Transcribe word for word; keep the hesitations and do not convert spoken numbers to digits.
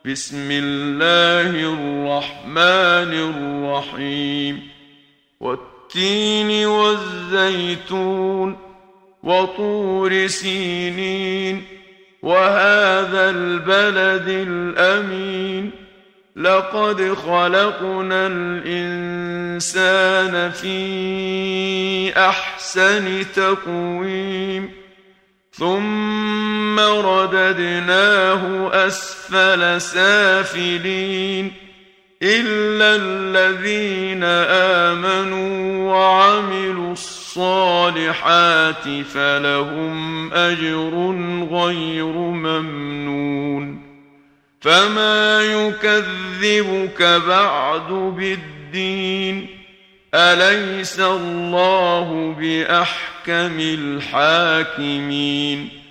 بسم الله الرحمن الرحيم والتين والزيتون وطور سينين وهذا البلد الأمين لقد خلقنا الإنسان في أحسن تقويم ثم رددناه أسفل سافلين إلا الذين آمنوا وعملوا الصالحات فلهم أجر غير ممنون فما يكذبك بعد بالدين أليس الله بأحكم الحاكمين